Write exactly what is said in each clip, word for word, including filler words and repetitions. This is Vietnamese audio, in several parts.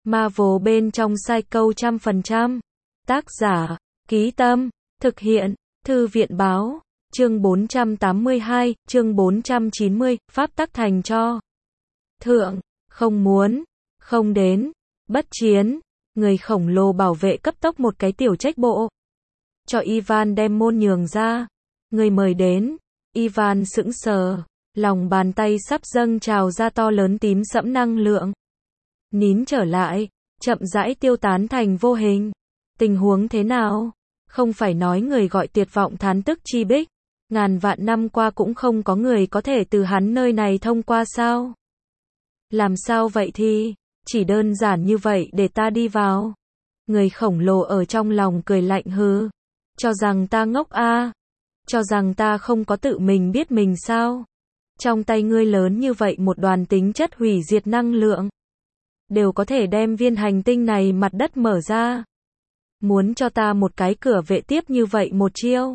Marvel bên trong Psycho trăm phần trăm. Tác giả, Ký Tâm, thực hiện, Thư viện báo, chương bốn trăm tám mươi hai, chương bốn trăm chín mươi, pháp tắc thành cho. Thượng, không muốn, không đến, bất chiến, người khổng lồ bảo vệ cấp tốc một cái tiểu trách bộ. Cho Ivan đem môn nhường ra. Người mời đến. Ivan sững sờ, lòng bàn tay sắp dâng trào ra to lớn tím sẫm năng lượng. Nín trở lại, chậm rãi tiêu tán thành vô hình. Tình huống thế nào? Không phải nói người gọi tuyệt vọng thán tức chi bích. Ngàn vạn năm qua cũng không có người có thể từ hắn nơi này thông qua sao? Làm sao vậy thì? Chỉ đơn giản như vậy để ta đi vào. Người khổng lồ ở trong lòng cười lạnh hứ. Cho rằng ta ngốc a? À? Cho rằng ta không có tự mình biết mình sao? Trong tay ngươi lớn như vậy một đoàn tính chất hủy diệt năng lượng. Đều có thể đem viên hành tinh này mặt đất mở ra. Muốn cho ta một cái cửa vệ tiếp như vậy một chiêu.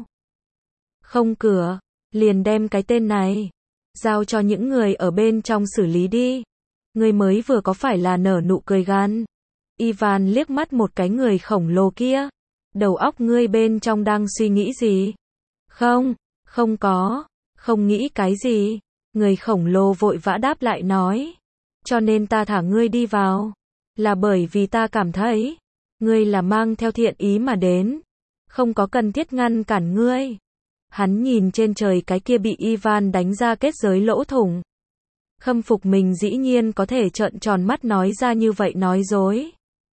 Không cửa, liền đem cái tên này. Giao cho những người ở bên trong xử lý đi. Ngươi mới vừa có phải là nở nụ cười gan. Ivan liếc mắt một cái người khổng lồ kia. Đầu óc ngươi bên trong đang suy nghĩ gì? Không, không có, không nghĩ cái gì. Người khổng lồ vội vã đáp lại nói. Cho nên ta thả ngươi đi vào. Là bởi vì ta cảm thấy. Ngươi là mang theo thiện ý mà đến. Không có cần thiết ngăn cản ngươi. Hắn nhìn trên trời cái kia bị Ivan đánh ra kết giới lỗ thủng. Khâm phục mình dĩ nhiên có thể trợn tròn mắt nói ra như vậy nói dối.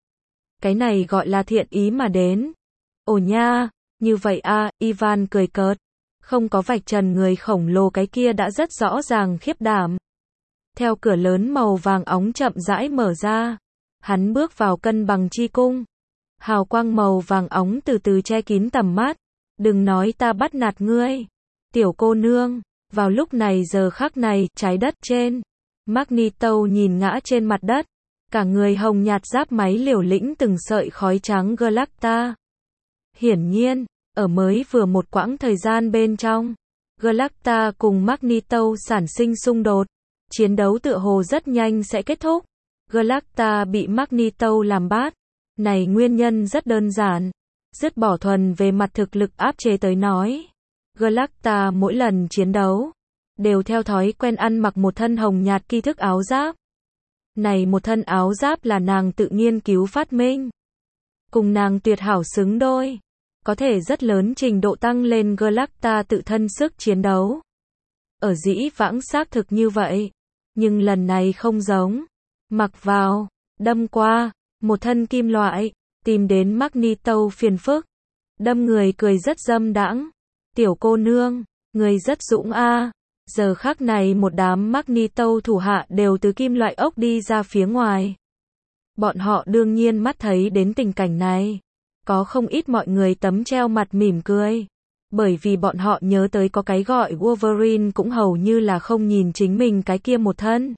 Cái này gọi là thiện ý mà đến. Ồ nha, như vậy a, Ivan cười cợt. Không có vạch trần người khổng lồ cái kia đã rất rõ ràng khiếp đảm. Theo cửa lớn màu vàng óng chậm rãi mở ra. Hắn bước vào cân bằng chi cung. Hào quang màu vàng óng từ từ che kín tầm mắt. Đừng nói ta bắt nạt ngươi. Tiểu cô nương. Vào lúc này giờ khắc này, trái đất trên. Magneto nhìn ngã trên mặt đất. Cả người hồng nhạt giáp máy liều lĩnh từng sợi khói trắng Galacta. Hiển nhiên, ở mới vừa một quãng thời gian bên trong, Galacta cùng Magneto sản sinh xung đột. Chiến đấu tựa hồ rất nhanh sẽ kết thúc. Galacta bị Magneto làm bát. Này nguyên nhân rất đơn giản. Dứt bỏ thuần về mặt thực lực áp chế tới nói. Galacta mỗi lần chiến đấu, đều theo thói quen ăn mặc một thân hồng nhạt ki thức áo giáp. Này một thân áo giáp là nàng tự nghiên cứu phát minh. Cùng nàng tuyệt hảo xứng đôi. Có thể rất lớn trình độ tăng lên Galacta tự thân sức chiến đấu. Ở dĩ vãng xác thực như vậy. Nhưng lần này không giống. Mặc vào, đâm qua, một thân kim loại, tìm đến Magneto phiền phức. Đâm người cười rất dâm đãng. Tiểu cô nương, người rất dũng a. À. Giờ khắc này một đám Magneto thủ hạ đều từ kim loại ốc đi ra phía ngoài. Bọn họ đương nhiên mắt thấy đến tình cảnh này. Có không ít mọi người tấm treo mặt mỉm cười. Bởi vì bọn họ nhớ tới có cái gọi Wolverine cũng hầu như là không nhìn chính mình cái kia một thân.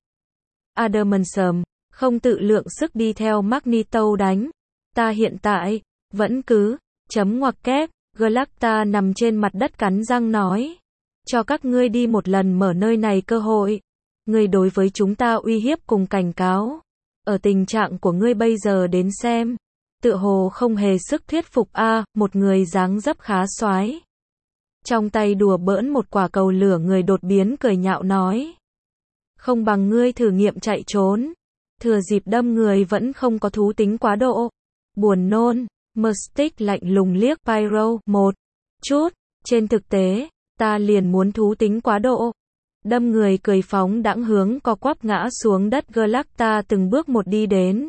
Adamantium, không tự lượng sức đi theo Magneto đánh. Ta hiện tại, vẫn cứ, chấm ngoặc kép, Galacta nằm trên mặt đất cắn răng nói. Cho các ngươi đi một lần mở nơi này cơ hội. Ngươi đối với chúng ta uy hiếp cùng cảnh cáo. Ở tình trạng của ngươi bây giờ đến xem. Tựa hồ không hề sức thuyết phục a, à, một người dáng dấp khá soái. Trong tay đùa bỡn một quả cầu lửa người đột biến cười nhạo nói. Không bằng ngươi thử nghiệm chạy trốn. Thừa dịp đâm người vẫn không có thú tính quá độ. Buồn nôn, Mystic lạnh lùng liếc Pyro một chút. Trên thực tế, ta liền muốn thú tính quá độ. Đâm người cười phóng đãng hướng co quắp ngã xuống đất Galacta từng bước một đi đến.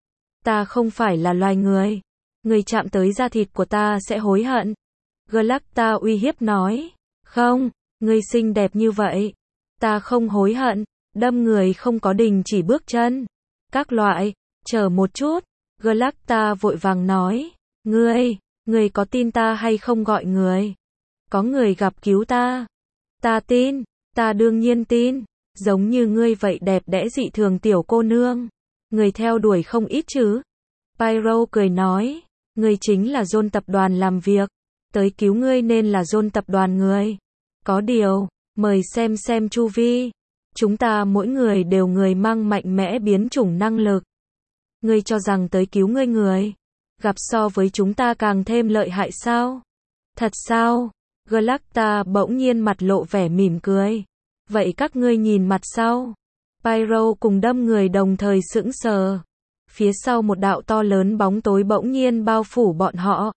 Ta không phải là loài người. Người chạm tới da thịt của ta sẽ hối hận. Galacta uy hiếp nói. Không, người xinh đẹp như vậy. Ta không hối hận. Đâm người không có đình chỉ bước chân. Các loại, chờ một chút. Galacta vội vàng nói. Ngươi, ngươi có tin ta hay không gọi người? Có người gặp cứu ta. Ta tin, ta đương nhiên tin. Giống như ngươi vậy đẹp đẽ dị thường tiểu cô nương. Người theo đuổi không ít chứ. Pyro cười nói. Ngươi chính là John tập đoàn làm việc. Tới cứu ngươi nên là John tập đoàn người. Có điều, mời xem xem chu vi. Chúng ta mỗi người đều người mang mạnh mẽ biến chủng năng lực. Ngươi cho rằng tới cứu ngươi người, gặp so với chúng ta càng thêm lợi hại sao? Thật sao? Galacta bỗng nhiên mặt lộ vẻ mỉm cười. Vậy các ngươi nhìn mặt sau. Pyro cùng đâm người đồng thời sững sờ. Phía sau một đạo to lớn bóng tối bỗng nhiên bao phủ bọn họ.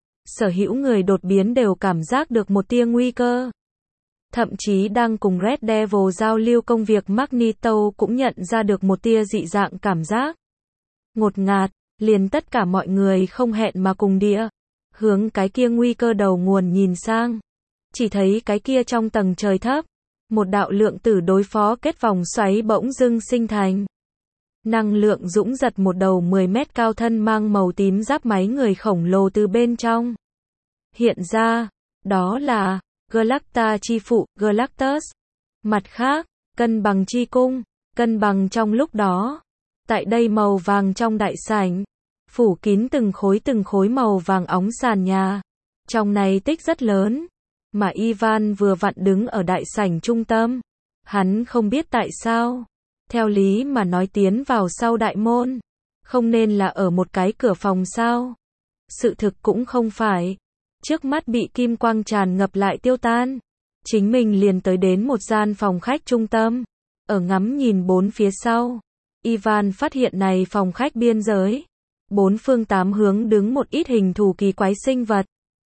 Sở hữu người đột biến đều cảm giác được một tia nguy cơ. Thậm chí đang cùng Red Devil giao lưu công việc Magneto cũng nhận ra được một tia dị dạng cảm giác. Ngột ngạt, liền tất cả mọi người không hẹn mà cùng địa. Hướng cái kia nguy cơ đầu nguồn nhìn sang. Chỉ thấy cái kia trong tầng trời thấp. Một đạo lượng tử đối phó kết vòng xoáy bỗng dưng sinh thành. Năng lượng dũng giật một đầu mười mét cao thân mang màu tím giáp máy người khổng lồ từ bên trong. Hiện ra, đó là Galacta chi phụ, Galactus. Mặt khác, cân bằng chi cung, cân bằng trong lúc đó. Tại đây màu vàng trong đại sảnh, phủ kín từng khối từng khối màu vàng óng sàn nhà. Trong này tích rất lớn, mà Ivan vừa vặn đứng ở đại sảnh trung tâm. Hắn không biết tại sao. Theo lý mà nói tiến vào sau đại môn, không nên là ở một cái cửa phòng sao. Sự thực cũng không phải. Trước mắt bị kim quang tràn ngập lại tiêu tan. Chính mình liền tới đến một gian phòng khách trung tâm. Ở ngắm nhìn bốn phía sau. Ivan phát hiện này phòng khách biên giới. Bốn phương tám hướng đứng một ít hình thù kỳ quái sinh vật.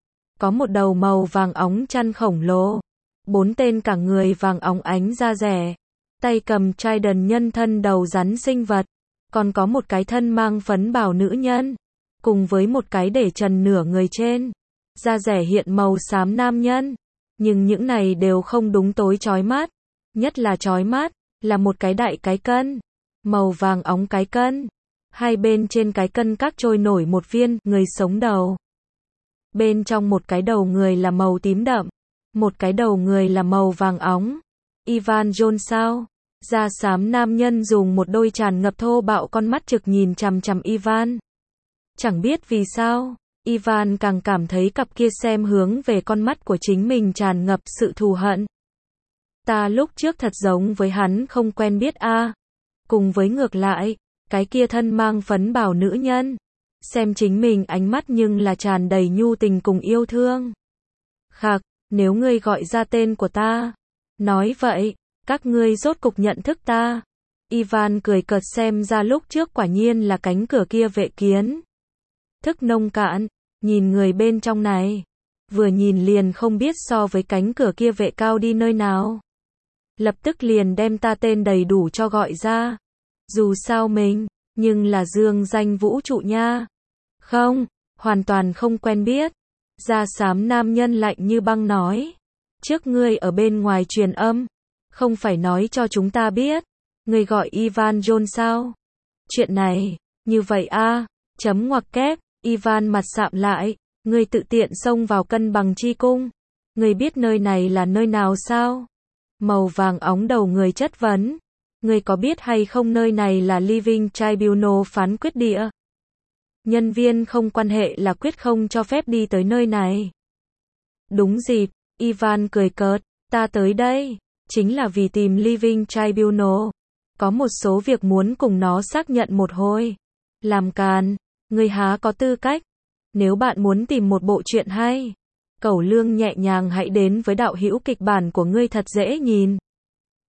Có một đầu màu vàng óng chăn khổng lồ. Bốn tên cả người vàng óng ánh da rẻ. Tay cầm trident nhân thân đầu rắn sinh vật. Còn có một cái thân mang phấn bào nữ nhân. Cùng với một cái để trần nửa người trên. Da rẻ hiện màu xám nam nhân. Nhưng những này đều không đúng tối chói mắt. Nhất là chói mắt, là một cái đại cái cân. Màu vàng óng cái cân. Hai bên trên cái cân các trôi nổi một viên người sống đầu. Bên trong một cái đầu người là màu tím đậm. Một cái đầu người là màu vàng óng. Ivan Jones sao? Da xám nam nhân dùng một đôi tràn ngập thô bạo con mắt trực nhìn chằm chằm Ivan. Chẳng biết vì sao, Ivan càng cảm thấy cặp kia xem hướng về con mắt của chính mình tràn ngập sự thù hận. Ta lúc trước thật giống với hắn không quen biết a. À. Cùng với ngược lại, cái kia thân mang phấn bào nữ nhân, xem chính mình ánh mắt nhưng là tràn đầy nhu tình cùng yêu thương. Khạc, nếu ngươi gọi ra tên của ta, nói vậy, các ngươi rốt cục nhận thức ta. Ivan cười cợt xem ra lúc trước quả nhiên là cánh cửa kia vệ kiến. Thức nông cạn, nhìn người bên trong này. Vừa nhìn liền không biết so với cánh cửa kia vệ cao đi nơi nào. Lập tức liền đem ta tên đầy đủ cho gọi ra. Dù sao mình, nhưng là dương danh vũ trụ nha. Không, hoàn toàn không quen biết. Da xám nam nhân lạnh như băng nói. Trước ngươi ở bên ngoài truyền âm. Không phải nói cho chúng ta biết. Ngươi gọi Ivan Jones sao? Chuyện này, như vậy a à, chấm ngoặc kép, Ivan mặt sạm lại. Ngươi tự tiện xông vào cân bằng chi cung. Ngươi biết nơi này là nơi nào sao? Màu vàng óng đầu người chất vấn. Ngươi có biết hay không nơi này là Living Tribunal phán quyết địa? Nhân viên không quan hệ là quyết không cho phép đi tới nơi này. Đúng dịp, Ivan cười cợt, ta tới đây, chính là vì tìm Living Tribunal. Có một số việc muốn cùng nó xác nhận một hồi. Làm càn, ngươi há có tư cách. Nếu bạn muốn tìm một bộ truyện hay, cẩu lương nhẹ nhàng hãy đến với đạo hữu kịch bản của ngươi thật dễ nhìn.